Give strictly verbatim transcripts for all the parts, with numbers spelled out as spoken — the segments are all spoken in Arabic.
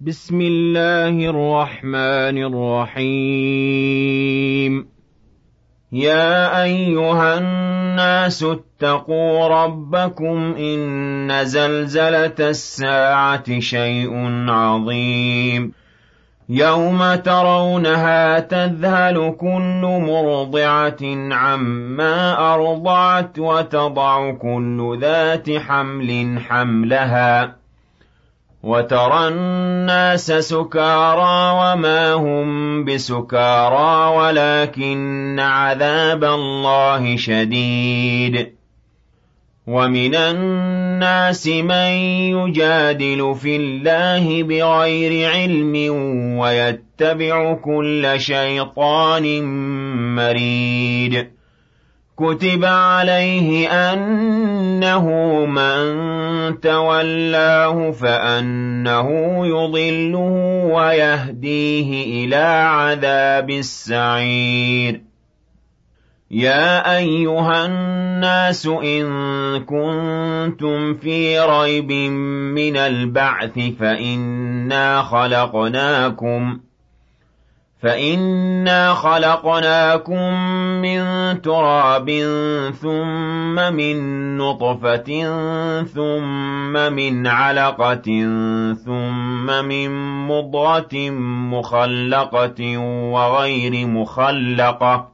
بسم الله الرحمن الرحيم. يا أيها الناس اتقوا ربكم إن زلزلة الساعة شيء عظيم يوم ترونها تذهل كل مرضعة عما أرضعت وتضع كل ذات حمل حملها وترى الناس سكارى وما هم بسكارى ولكن عذاب الله شديد. ومن الناس من يجادل في الله بغير علم ويتبع كل شيطان مريد. كتب عليه أنه من تولاه فأنه يضله ويهديه إلى عذاب السعير. يا أيها الناس إن كنتم في ريب من البعث فإنا خلقناكم فإنا خلقناكم من تراب ثم من نطفة ثم من علقة ثم من مضغة مخلقة وغير مخلقة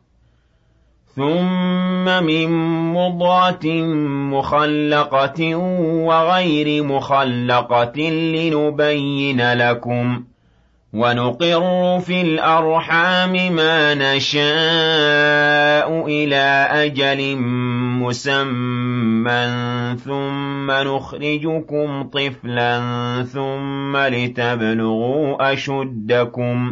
ثم من مضغة مخلقة وغير مخلقة لنبين لكم ونقر في الأرحام ما نشاء إلى أجل مسمى ثم نخرجكم طفلا ثم لتبلغوا أشدكم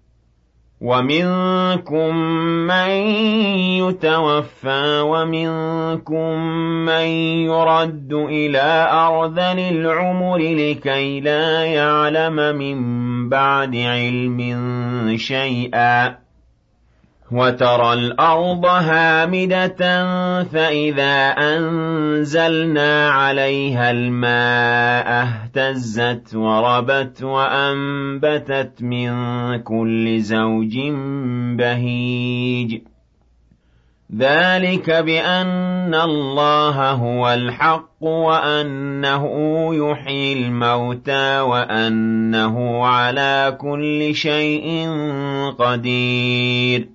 ومنكم من يتوفى ومنكم من يرد إلى أرذل العمر لكي لا يعلم من بعد علم شيئا. وترى الأرض هامدة فإذا أنزلنا عليها الماء اهتزت وربت وأنبتت من كل زوج بهيج. ذلك بأن الله هو الحق وأنه يحيي الموتى وأنه على كل شيء قدير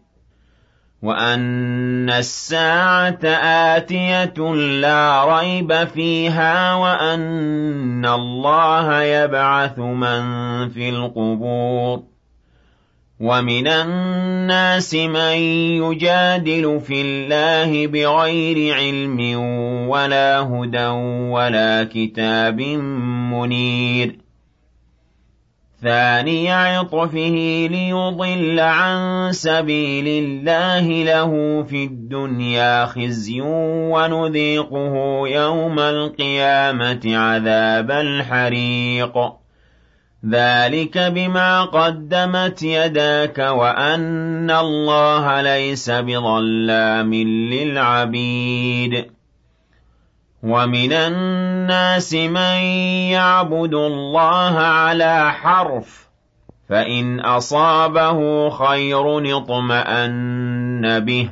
وأن الساعة آتية لا ريب فيها وأن الله يبعث من في القبور. ومن الناس من يجادل في الله بغير علم ولا هدى ولا كتاب منير. ثاني عطفه ليضل عن سبيل الله له في الدنيا خزي ونذيقه يوم القيامة عذاب الحريق. ذلك بما قدمت يداك وأن الله ليس بظلام للعبيد. ومن الناس من يعبد الله على حرف فإن أصابه خير اطمأن به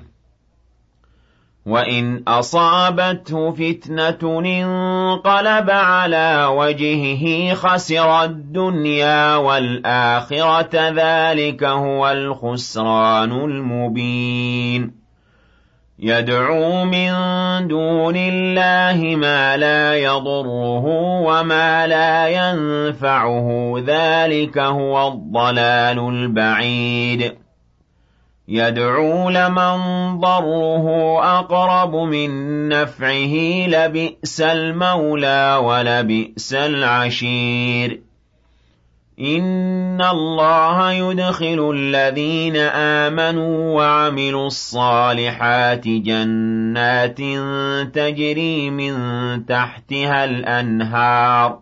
وإن أصابته فتنة انقلب على وجهه خسر الدنيا والآخرة ذلك هو الخسران المبين. يدعو من دون الله ما لا يضره وما لا ينفعه ذلك هو الضلال البعيد. يدعو لمن ضره أقرب من نفعه لبئس المولى ولبئس العشير. إن الله يدخل الذين آمنوا وعملوا الصالحات جنات تجري من تحتها الأنهار.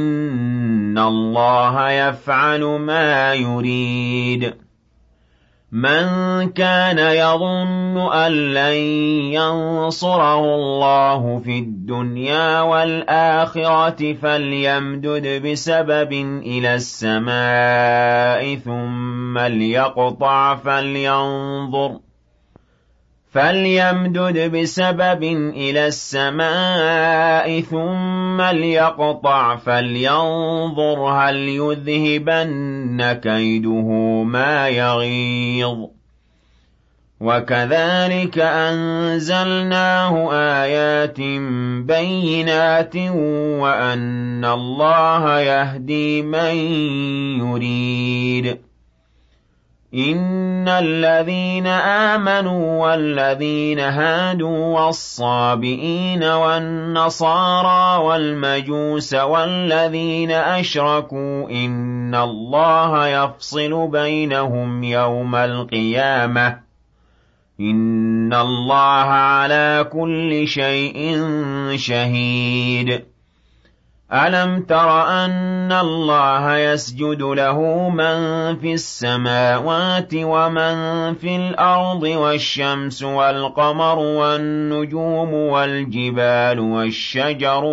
إن الله يفعل ما يريد. مَن كَانَ يَظُنُّ أَن لَّن يَنصُرَهُ اللَّهُ فِي الدُّنْيَا وَالْآخِرَةِ فَلْيَمْدُدْ بِسَبَبٍ إِلَى السَّمَاءِ ثُمَّ لْيَقْطَعْ فَلْيَنظُرْ فَلْيَمْدُدْ بِسَبَبٍ إِلَى السَّمَاءِ ثُمَّ لْيَقْطَعْ فَلْيَنظُرْ هَلْ يُذْهِبَنَّ كَيْدُهُ مَا يَغِيظُ وَكَذَلِكَ أَنزَلْنَاهُ آيَاتٍ بَيِّنَاتٍ وَأَنَّ اللَّهَ يَهْدِي مَن يُرِيدُ إِنَّ الَّذِينَ آمَنُوا وَالَّذِينَ هَادُوا وَالصَّابِئِينَ وَالنَّصَارَىٰ وَالْمَجُوسَ وَالَّذِينَ أَشْرَكُوا إِنَّ اللَّهَ يَفْصِلُ بَيْنَهُمْ يَوْمَ الْقِيَامَةِ ۗ إِنَّ اللَّهَ عَلَىٰ كُلِّ شَيْءٍ شَهِيدٌ أَلَمْ تَرَ أَنَّ اللَّهَ يَسْجُدُ لَهُ مَن فِي السَّمَاوَاتِ وَمَن فِي الْأَرْضِ وَالشَّمْسُ وَالْقَمَرُ وَالنُّجُومُ وَالْجِبَالُ وَالشَّجَرُ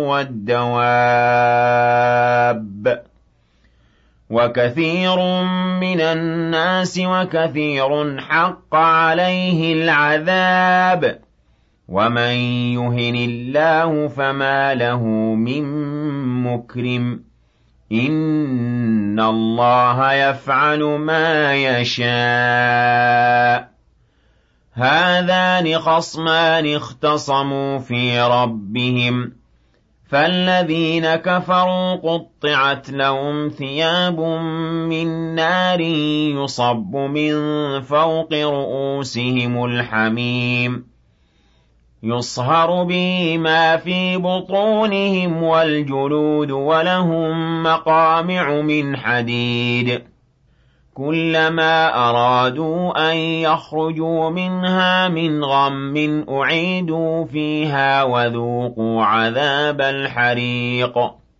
وَالدَّوَابُّ وَكَثِيرٌ مِّنَ النَّاسِ وَكَثِيرٌ حَقَّ عَلَيْهِ الْعَذَابُ وَمَن يُهِنِ اللَّهُ فَمَا لَهُ مِن مُّكْرِمٍ إِنَّ اللَّهَ يَفْعَلُ مَا يَشَاءُ هَٰذَانِ خَصْمَانِ اخْتَصَمُوا فِي رَبِّهِمْ فَالَّذِينَ كَفَرُوا قُطِّعَتْ لَهُمْ ثِيَابٌ مِّن نَّارٍ يُصَبُّ مِن فَوْقِ رُءُوسِهِمُ الْحَمِيمُ يُصْهَرُ بِهِ مَا فِي بُطُونِهِمْ وَالْجُلُودُ وَلَهُم مَّقَامِعُ مِنْ حَدِيدٍ كُلَّمَا أَرَادُوا أَن يَخْرُجُوا مِنْهَا مِنْ غَمٍّ أُعِيدُوا فِيهَا وَذُوقُوا عَذَابَ الْحَرِيقِ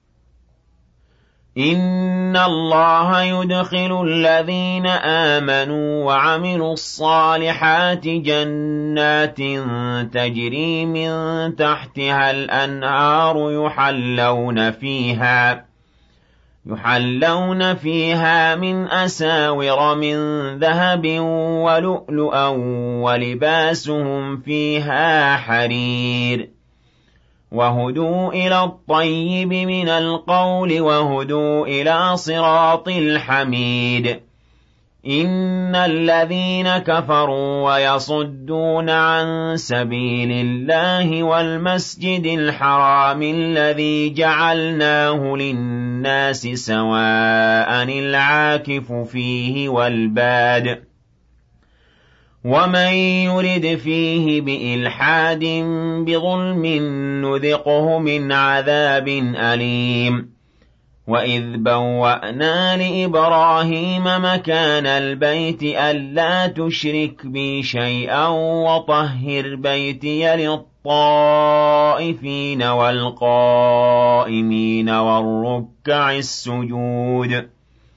إِنَّ اللَّهَ يُدْخِلُ الَّذِينَ آمَنُوا وَعَمِلُوا الصَّالِحَاتِ جَنَّاتٍ تَجْرِي مِن تَحْتِهَا الْأَنْهَارُ يُحَلَّوْنَ فِيهَا يُحَلَّوْنَ فِيهَا مِنْ أَسَاوِرَ مِن ذَهَبٍ وَلُؤْلُؤًا وَلِبَاسُهُمْ فِيهَا حَرِيرٌ وَهُدُوا إِلَى الطَّيِّبِ مِنَ الْقَوْلِ وَهُدُوا إِلَىٰ صِرَاطِ الْحَمِيدِ إِنَّ الَّذِينَ كَفَرُوا وَيَصُدُّونَ عَن سَبِيلِ اللَّهِ وَالْمَسْجِدِ الْحَرَامِ الَّذِي جَعَلْنَاهُ لِلنَّاسِ سَوَاءً الْعَاكِفُ فِيهِ وَالْبَادِ وَمَن يُرِدْ فِيهِ بِإِلْحَادٍ بِظُلْمٍ نُّذِقْهُ مِنْ عَذَابٍ أَلِيمٍ وَإِذْ بَوَّأْنَا لِإِبْرَاهِيمَ مَكَانَ الْبَيْتِ أَلَّا تُشْرِكْ بِي شَيْئًا وَطَهِّرْ بَيْتِيَ لِلطَّائِفِينَ وَالْقَائِمِينَ وَالرُّكَّعِ السُّجُودِ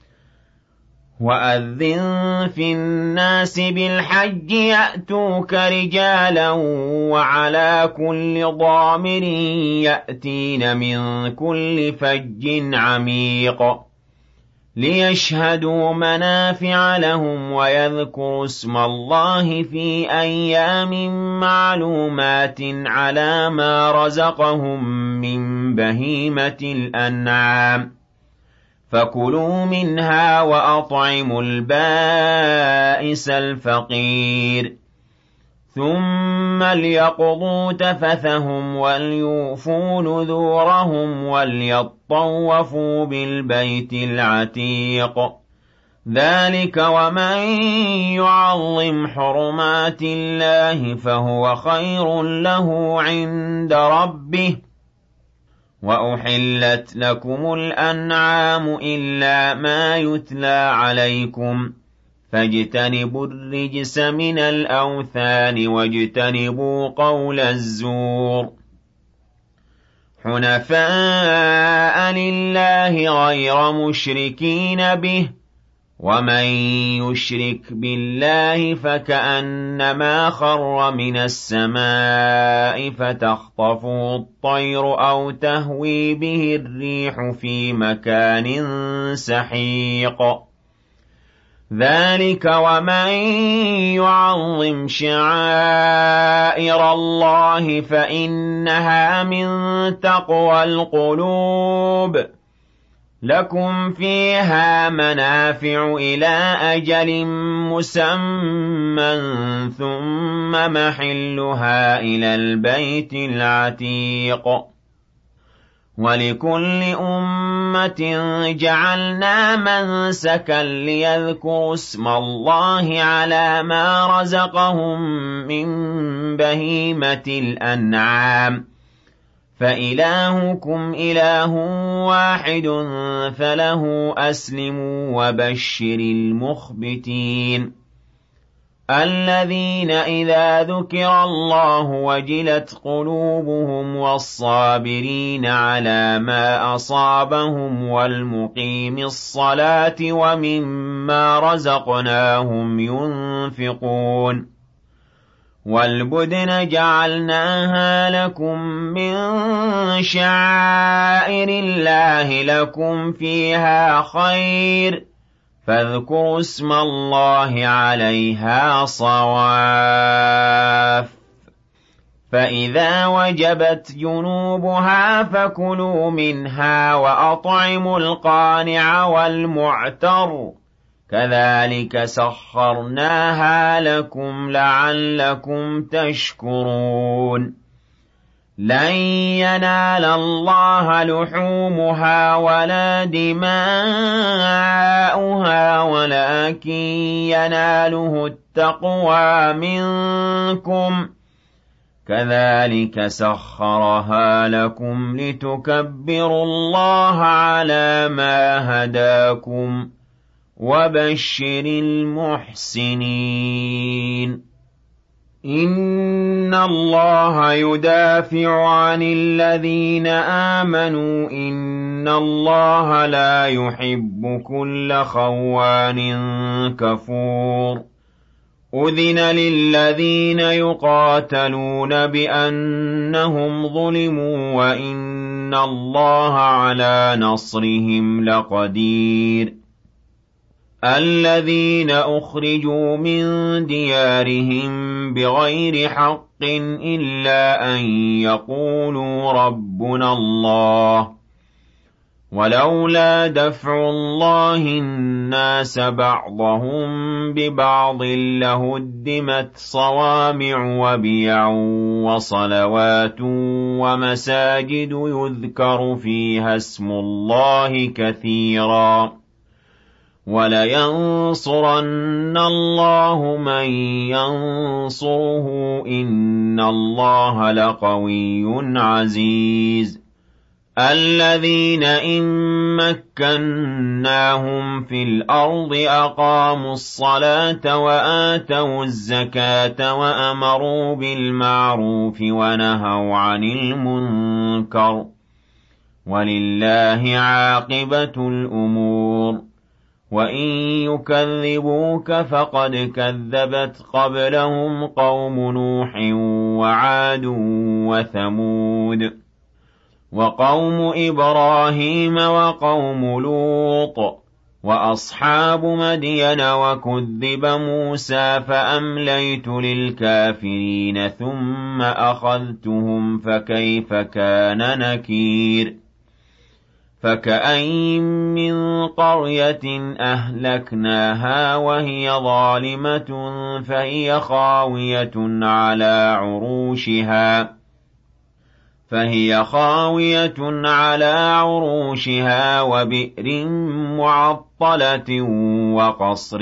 وَأَذِّن فِي النَّاسِ بِالْحَجِّ يَأْتُوكَ رِجَالًا وَعَلَىٰ كُلِّ ضَامِرٍ يَأْتِينَ مِن كُلِّ فَجٍّ عَمِيقٍ لِيَشْهَدُوا مَنَافِعَ لَهُمْ وَيَذْكُرُوا اسْمَ اللَّهِ فِي أَيَّامٍ مَّعْلُومَاتٍ عَلَىٰ مَا رَزَقَهُم مِّن بَهِيمَةِ الْأَنْعَامِ فَكُلُوا مِنْهَا وَأَطْعِمُوا الْبَائِسَ الْفَقِيرَ ثُمَّ لْيَقْضُوا تَفَثَهُمْ وَلْيُوفُوا نُذُورَهُمْ وَلْيَطَّوَّفُوا بِالْبَيْتِ الْعَتِيقِ ذَلِكَ وَمَن يُعَظِّمْ حُرُمَاتِ اللَّهِ فَهُوَ خَيْرٌ لَّهُ عِندَ رَبِّهِ وَأُحِلَّتْ لَكُمُ الْأَنْعَامُ إِلَّا مَا يُتْلَىٰ عَلَيْكُمْ فَاجْتَنِبُوا الرِّجْسَ مِنَ الْأَوْثَانِ وَاجْتَنِبُوا قَوْلَ الزُّورِ حُنَفَاءَ لِلَّهِ غَيْرَ مُشْرِكِينَ بِهِ وَمَن يُشْرِكْ بِاللَّهِ فَكَأَنَّمَا خَرَّ مِنَ السَّمَاءِ فَتَخْطَفُهُ الطَّيْرُ أَوْ تَهْوِي بِهِ الرِّيحُ فِي مَكَانٍ سَحِيقٍ ذَلِكَ وَمَن يُعَظِّمْ شَعَائِرَ اللَّهِ فَإِنَّهَا مِن تَقْوَى الْقُلُوبِ لَكُمْ فِيهَا مَنَافِعُ إِلَىٰ أَجَلٍ مُّسَمًّى ثُمَّ مَحِلُّهَا إِلَى الْبَيْتِ الْعَتِيقِ وَلِكُلِّ أُمَّةٍ جَعَلْنَا مَنسَكًا لِّيَذْكُرُوا اسْمَ اللَّهِ عَلَىٰ مَا رَزَقَهُم مِّن بَهِيمَةِ الْأَنْعَامِ فَإِلَٰهُكُمْ إِلَٰهٌ وَاحِدٌ فَلَهُ أَسْلِمُوا وَبَشِّرِ الْمُخْبِتِينَ الَّذِينَ إِذَا ذُكِرَ اللَّهُ وَجِلَتْ قُلُوبُهُمْ وَالصَّابِرِينَ عَلَىٰ مَا أَصَابَهُمْ وَالْمُقِيمِي الصَّلَاةِ وَمِمَّا رَزَقْنَاهُمْ يُنفِقُونَ وَالْبُدْنَ جَعَلْنَاهَا لَكُم مِّن شَعَائِرِ اللَّهِ لَكُمْ فِيهَا خَيْرٌ فاذكروا اسم الله عليها صواف فإذا وجبت جنوبها فكلوا منها وأطعموا القانع والمعتر كذلك سخرناها لكم لعلكم تشكرون لن ينال الله لحومها ولا دماؤها ولكن يناله التقوى منكم كذلك سخرها لكم لتكبروا الله على ما هداكم وبشر المحسنين إِنَّ اللَّهَ يُدَافِعُ عَنِ الَّذِينَ آمَنُوا إِنَّ اللَّهَ لَا يُحِبُّ كُلَّ خَوَّانٍ كَفُورٍ أُذِنَ لِلَّذِينَ يُقَاتَلُونَ بِأَنَّهُمْ ظُلِمُوا وَإِنَّ اللَّهَ عَلَىٰ نَصْرِهِمْ لَقَدِيرٌ الَّذِينَ أُخْرِجُوا مِن دِيَارِهِم بِغَيْرِ حَقٍّ إِلَّا أَن يَقُولُوا رَبُّنَا اللَّهُ وَلَوْلَا دَفْعُ اللَّهِ النَّاسَ بَعْضَهُم بِبَعْضٍ لَّهُدِّمَتْ صَوَامِعُ وَبِيَعٌ وَصَلَوَاتٌ وَمَسَاجِدُ يُذْكَرُ فِيهَا اسْمُ اللَّهِ كَثِيرًا وَلَيَنصُرَنَّ اللَّهُ مَن يَنصُرُهُ إِنَّ اللَّهَ لَقَوِيٌّ عَزِيزٌ الَّذِينَ إِن مَّكَّنَّاهُمْ فِي الْأَرْضِ أَقَامُوا الصَّلَاةَ وَآتَوُا الزَّكَاةَ وَأَمَرُوا بِالْمَعْرُوفِ وَنَهَوْا عَنِ الْمُنكَرِ وَلِلَّهِ عَاقِبَةُ الْأُمُورِ وَإِن يُكَذِّبُوكَ فَقَدْ كَذَّبَتْ قَبْلَهُمْ قَوْمُ نُوحٍ وَعَادٌ وَثَمُودُ وَقَوْمُ إِبْرَاهِيمَ وَقَوْمُ لُوطٍ وَأَصْحَابُ مَدْيَنَ وَكُذِّبَ مُوسَىٰ فَأَمْلَيْتُ لِلْكَافِرِينَ ثُمَّ أَخَذْتُهُمْ فَكَيْفَ كَانَ نَكِيرِ فَكَأَيِّن مِّن قَرْيَةٍ أَهْلَكْنَاهَا وَهِيَ ظَالِمَةٌ فَهِيَ خَاوِيَةٌ عَلَىٰ عُرُوشِهَا فَهِيَ خَاوِيَةٌ عَلَىٰ عُرُوشِهَا وَبِئْرٍ مُّعَطَّلَةٍ وَقَصْرٍ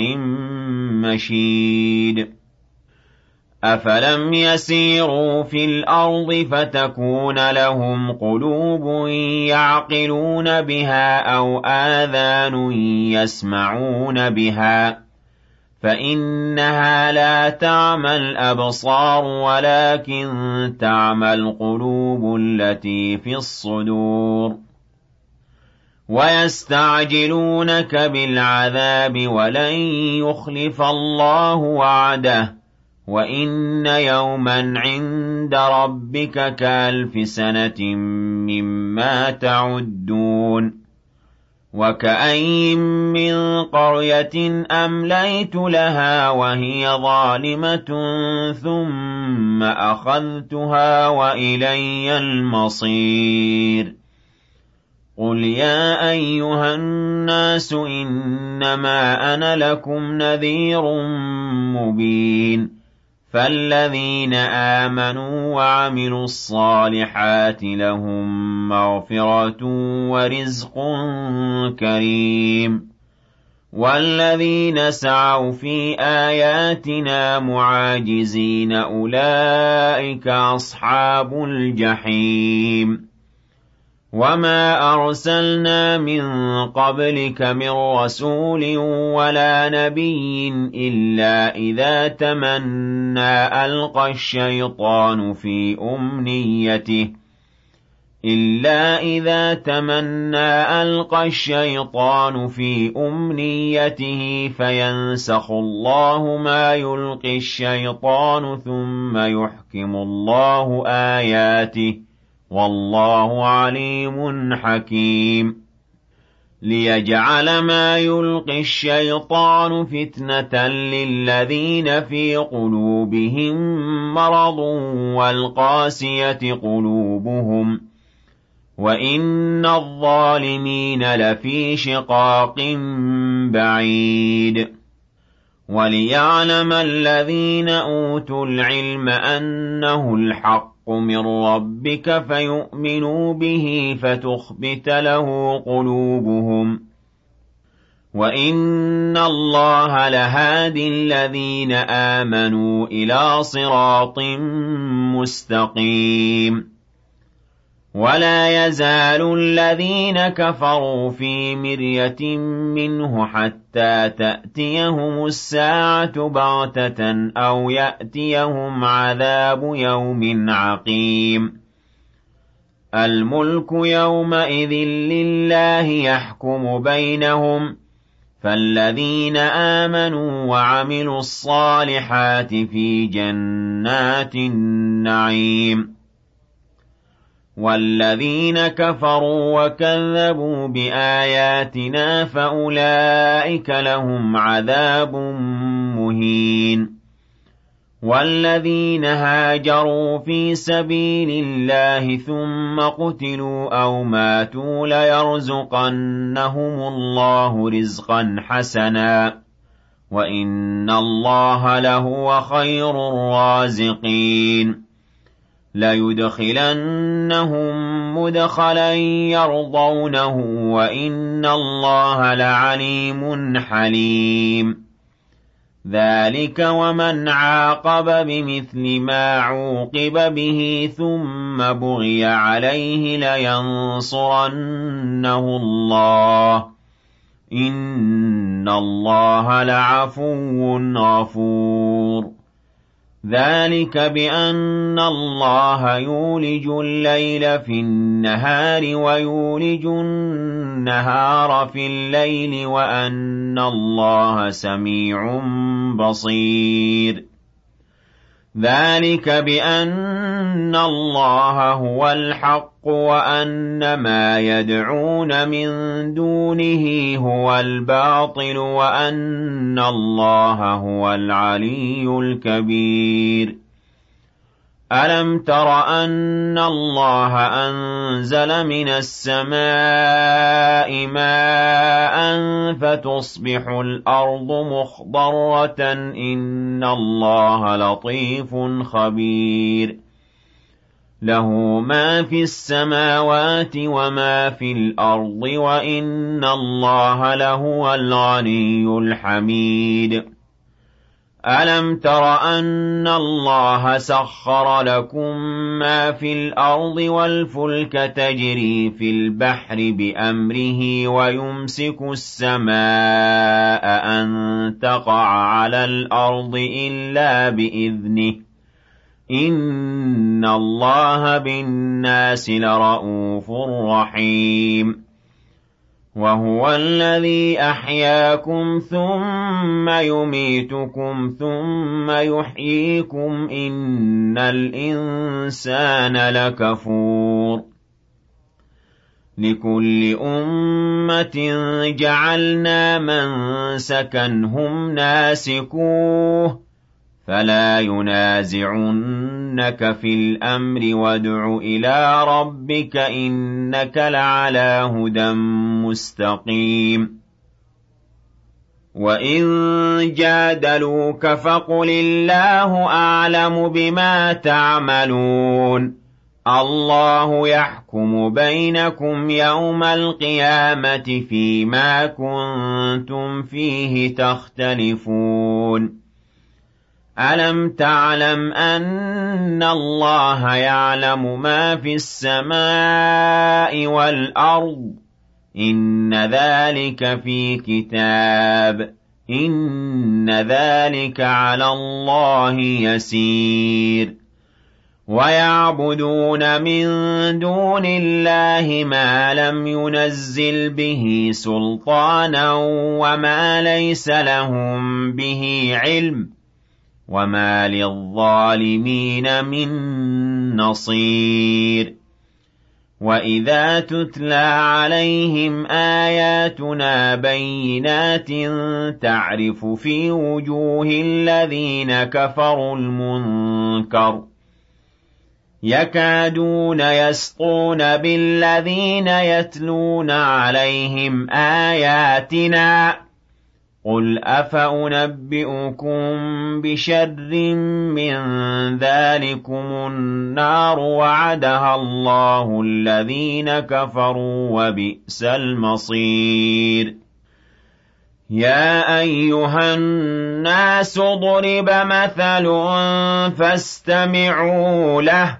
مَّشِيدٍ أَفَلَمْ يَسِيرُوا فِي الْأَرْضِ فَتَكُونَ لَهُمْ قُلُوبٌ يَعْقِلُونَ بِهَا أَوْ آذَانٌ يَسْمَعُونَ بِهَا فَإِنَّهَا لَا تَعْمَى الْأَبْصَارُ وَلَكِن تَعْمَى الْقُلُوبُ الَّتِي فِي الصُّدُورِ وَيَسْتَعْجِلُونَكَ بِالْعَذَابِ وَلَن يُخْلِفَ اللَّهُ وَعْدَهُ وَإِنَّ يَوْمًا عِندَ رَبِّكَ كَأَلْفِ سَنَةٍ مِّمَّا تَعُدُّونَ وَكَأَيِّن مِّن قَرْيَةٍ أَمْلَيْتُ لَهَا وَهِيَ ظَالِمَةٌ ثُمَّ أَخَذْتُهَا وَإِلَيَّ الْمَصِيرُ قُلْ يَا أَيُّهَا النَّاسُ إِنَّمَا أَنَا لَكُمْ نَذِيرٌ مُّبِينٌ فَالَّذِينَ آمَنُوا وَعَمِلُوا الصَّالِحَاتِ لَهُم مَّغْفِرَةٌ وَرِزْقٌ كَرِيمٌ وَالَّذِينَ سَعَوْا فِي آيَاتِنَا مُعَاجِزِينَ أُولَٰئِكَ أَصْحَابُ الْجَحِيمِ وَمَا أَرْسَلْنَا مِن قَبْلِكَ مِن رَّسُولٍ وَلَا نَبِيٍّ إِلَّا إِذَا تَمَنَّىٰ أَلْقَى الشَّيْطَانُ فِي أُمْنِيَّتِهِ إِلَّا إِذَا تَمَنَّىٰ أَلْقَى الشَّيْطَانُ فِي أُمْنِيَّتِهِ فَيَنسَخُ اللَّهُ مَا يُلْقِي الشَّيْطَانُ ثُمَّ يُحْكِمُ اللَّهُ آيَاتِهِ وَاللَّهُ عَلِيمٌ حَكِيمٌ لِيَجْعَلَ مَا يُلْقِي الشَّيْطَانُ فِتْنَةً لِّلَّذِينَ فِي قُلُوبِهِم مَّرَضٌ وَالْقَاسِيَةِ قُلُوبُهُمْ وَإِنَّ الظَّالِمِينَ لَفِي شِقَاقٍ بَعِيدٍ وَلِيَعْلَمَ الَّذِينَ أُوتُوا الْعِلْمَ أَنَّهُ الْحَقُّ مِن رَّبِّكَ فَيُؤْمِنُوا بِهِ فَتُخْبِتَ لَهُ قُلُوبُهُمْ وَإِنَّ اللَّهَ لَهَادٍي الَّذِينَ آمَنُوا إِلَىٰ صِرَاطٍ مُّسْتَقِيمٍ وَلَا يَزَالُ الَّذِينَ كَفَرُوا فِي مِرْيَةٍ مِّنْهُ حَتَّىٰ تَأْتِيَهُمُ السَّاعَةُ بَغْتَةً أَوْ يَأْتِيَهُمْ عَذَابُ يَوْمٍ عَقِيمٍ الْمُلْكُ يَوْمَئِذٍ لِّلَّهِ يَحْكُمُ بَيْنَهُمْ فَالَّذِينَ آمَنُوا وَعَمِلُوا الصَّالِحَاتِ فِي جَنَّاتِ النَّعِيمِ وَالَّذِينَ كَفَرُوا وَكَذَّبُوا بِآيَاتِنَا فَأُولَٰئِكَ لَهُمْ عَذَابٌ مُّهِينٌ وَالَّذِينَ هَاجَرُوا فِي سَبِيلِ اللَّهِ ثُمَّ قُتِلُوا أَوْ مَاتُوا لَيَرْزُقَنَّهُمُ اللَّهُ رِزْقًا حَسَنًا وَإِنَّ اللَّهَ لَهُوَ خَيْرُ الرَّازِقِينَ لَيُدْخِلَنَّهُم مُّدْخَلًا يَرْضَوْنَهُ وَإِنَّ اللَّهَ لَعَلِيمٌ حَلِيمٌ ذَٰلِكَ وَمَنْ عَاقَبَ بِمِثْلِ مَا عُوقِبَ بِهِ ثُمَّ بُغِيَ عَلَيْهِ لَيَنصُرَنَّهُ اللَّهُ ۗ إِنَّ اللَّهَ لَعَفُوٌّ غَفُورٌ ذَٰلِكَ بِأَنَّ اللَّهَ يُولِجُ اللَّيْلَ فِي النَّهَارِ وَيُولِجُ النَّهَارَ فِي اللَّيْلِ وَأَنَّ اللَّهَ سَمِيعٌ بَصِيرٌ ذَٰلِكَ بِأَنَّ اللَّهَ هُوَ الْحَقُّ وَأَنَّ مَا يَدْعُونَ مِن دُونِهِ هُوَ الْبَاطِلُ وَأَنَّ اللَّهَ هُوَ الْعَلِيُّ الْكَبِيرُ أَلَمْ تَرَ أَنَّ اللَّهَ أَنزَلَ مِنَ السَّمَاءِ مَاءً فَتُصْبِحُ الْأَرْضُ مُخْضَرَّةً ۗ إِنَّ اللَّهَ لَطِيفٌ خَبِيرٌ لَهُ مَا فِي السَّمَاوَاتِ وَمَا فِي الْأَرْضِ ۗ وَإِنَّ اللَّهَ لَهُوَ الْغَنِيُّ الْحَمِيدُ أَلَمْ تَرَ أَنَّ اللَّهَ سَخَّرَ لَكُم مَّا فِي الْأَرْضِ وَالْفُلْكَ تَجْرِي فِي الْبَحْرِ بِأَمْرِهِ وَيُمْسِكُ السَّمَاءَ أَن تَقَعَ عَلَى الْأَرْضِ إِلَّا بِإِذْنِهِ ۗ إِنَّ اللَّهَ بِالنَّاسِ لَرَءُوفٌ رَّحِيمٌ وَهُوَ الَّذِي أَحْيَاكُمْ ثُمَّ يُمِيتُكُمْ ثُمَّ يُحْيِيكُمْ ۗ إِنَّ الْإِنسَانَ لَكَفُورٌ لِكُلِّ أُمَّةٍ جَعَلْنَا مَنسَكًا هُمْ نَاسِكُوهُ فَلَا يُنَازِعُنَّكَ فِي الْأَمْرِ وَادْعُ إِلَىٰ رَبِّكَ إِنَّكَ لَعَلَىٰ هُدًى مُّسْتَقِيمٍ وَإِن جَادَلُوكَ فَقُلِ اللَّهُ أَعْلَمُ بِمَا تَعْمَلُونَ اللَّهُ يَحْكُمُ بَيْنَكُمْ يَوْمَ الْقِيَامَةِ فِيمَا كُنتُمْ فِيهِ تَخْتَلِفُونَ أَلَمْ تَعْلَمْ أَنَّ اللَّهَ يَعْلَمُ مَا فِي السَّمَاءِ وَالْأَرْضِ إِنَّ ذَلِكَ فِي كِتَابٍ إِنَّ ذَلِكَ عَلَى اللَّهِ يَسِيرٌ وَيَعْبُدُونَ مِن دُونِ اللَّهِ مَا لَمْ يُنَزِّلْ بِهِ سُلْطَانًا وَمَا لَيْسَ لَهُم بِهِ عِلْمٌ وَمَا لِلظَّالِمِينَ مِن نَّصِيرٍ وَإِذَا تُتْلَىٰ عَلَيْهِمْ آيَاتُنَا بَيِّنَاتٍ تَعْرِفُ فِي وُجُوهِ الَّذِينَ كَفَرُوا الْمُنكَرَ يَكَادُونَ يَسْطُونَ بِالَّذِينَ يَتْلُونَ عَلَيْهِمْ آيَاتِنَا قُلْ أَفَأُنَبِّئُكُم بِشَرٍّ مِّن ذَٰلِكُمُ النَّارُ وَعَدَهَا اللَّهُ الَّذِينَ كَفَرُوا ۖ وَبِئْسَ الْمَصِيرُ يَا أَيُّهَا النَّاسُ ضُرِبَ مَثَلٌ فَاسْتَمِعُوا لَهُ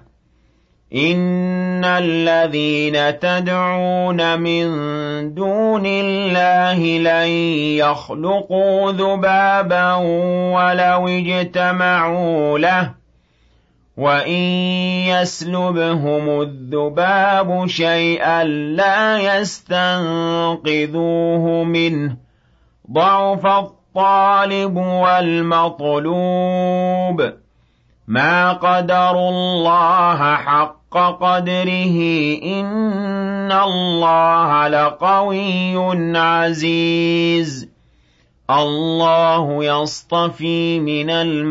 إِنَّ الَّذِينَ تَدْعُونَ مِن دُونِ اللَّهِ لَن يَخْلُقُوا ذُبَابًا وَلَوِ اجْتَمَعُوا لَهُ وَإِن يَسْلُبْهُمُ الذُّبَابُ شَيْئًا لَّا يَسْتَنقِذُوهُ مِنْهُ ضَعُفَ الطَّالِبُ وَالْمَطْلُوبُ مَا قَدَرُوا اللَّهَ حَقَّ قَدْرِهِ إِنَّ اللَّهَ لَقَوِيٌّ عَزِيزٌ اللَّهُ يَصْطَفِي مِنَ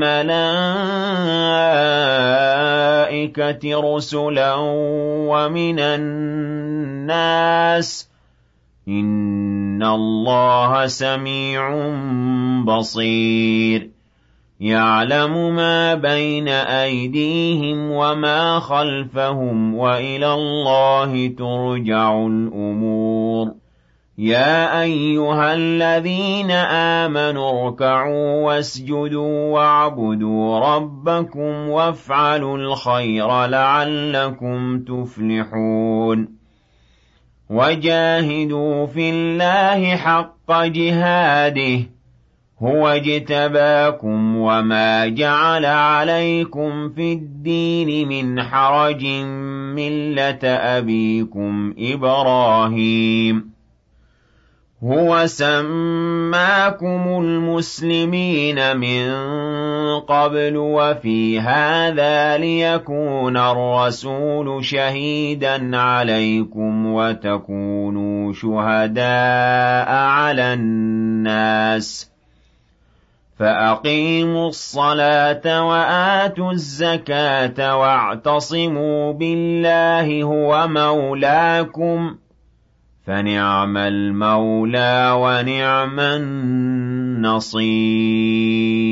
الْمَلَائِكَةِ رُسُلًا وَمِنَ النَّاسِ ۚ إِنَّ اللَّهَ سَمِيعٌ بَصِيرٌ يَعْلَمُ مَا بَيْنَ أَيْدِيهِمْ وَمَا خَلْفَهُمْ وَإِلَى اللَّهِ تُرْجَعُ الْأُمُورُ يَا أَيُّهَا الَّذِينَ آمَنُوا ارْكَعُوا وَاسْجُدُوا وَاعْبُدُوا رَبَّكُمْ وَافْعَلُوا الْخَيْرَ لَعَلَّكُمْ تُفْلِحُونَ وَجَاهِدُوا فِي اللَّهِ حَقَّ جِهَادِهِ هُوَ اجْتَبَاكُمْ وَمَا جَعَلَ عَلَيْكُمْ فِي الدِّينِ مِنْ حَرَجٍ مِّلَّةَ أَبِيكُمْ إِبْرَاهِيمَ هُوَ سَمَّاكُمُ الْمُسْلِمِينَ مِن قَبْلُ وَفِي هَٰذَا لِيَكُونَ الرَّسُولُ شَهِيدًا عَلَيْكُمْ وَتَكُونُوا شُهَدَاءَ عَلَى النَّاسِ فَأَقِيمُوا الصَّلَاةَ وَآتُوا الزَّكَاةَ وَاعْتَصِمُوا بِاللَّهِ هُوَ مَوْلَاكُمْ فَنِعْمَ الْمَوْلَىٰ وَنِعْمَ النَّصِيرُ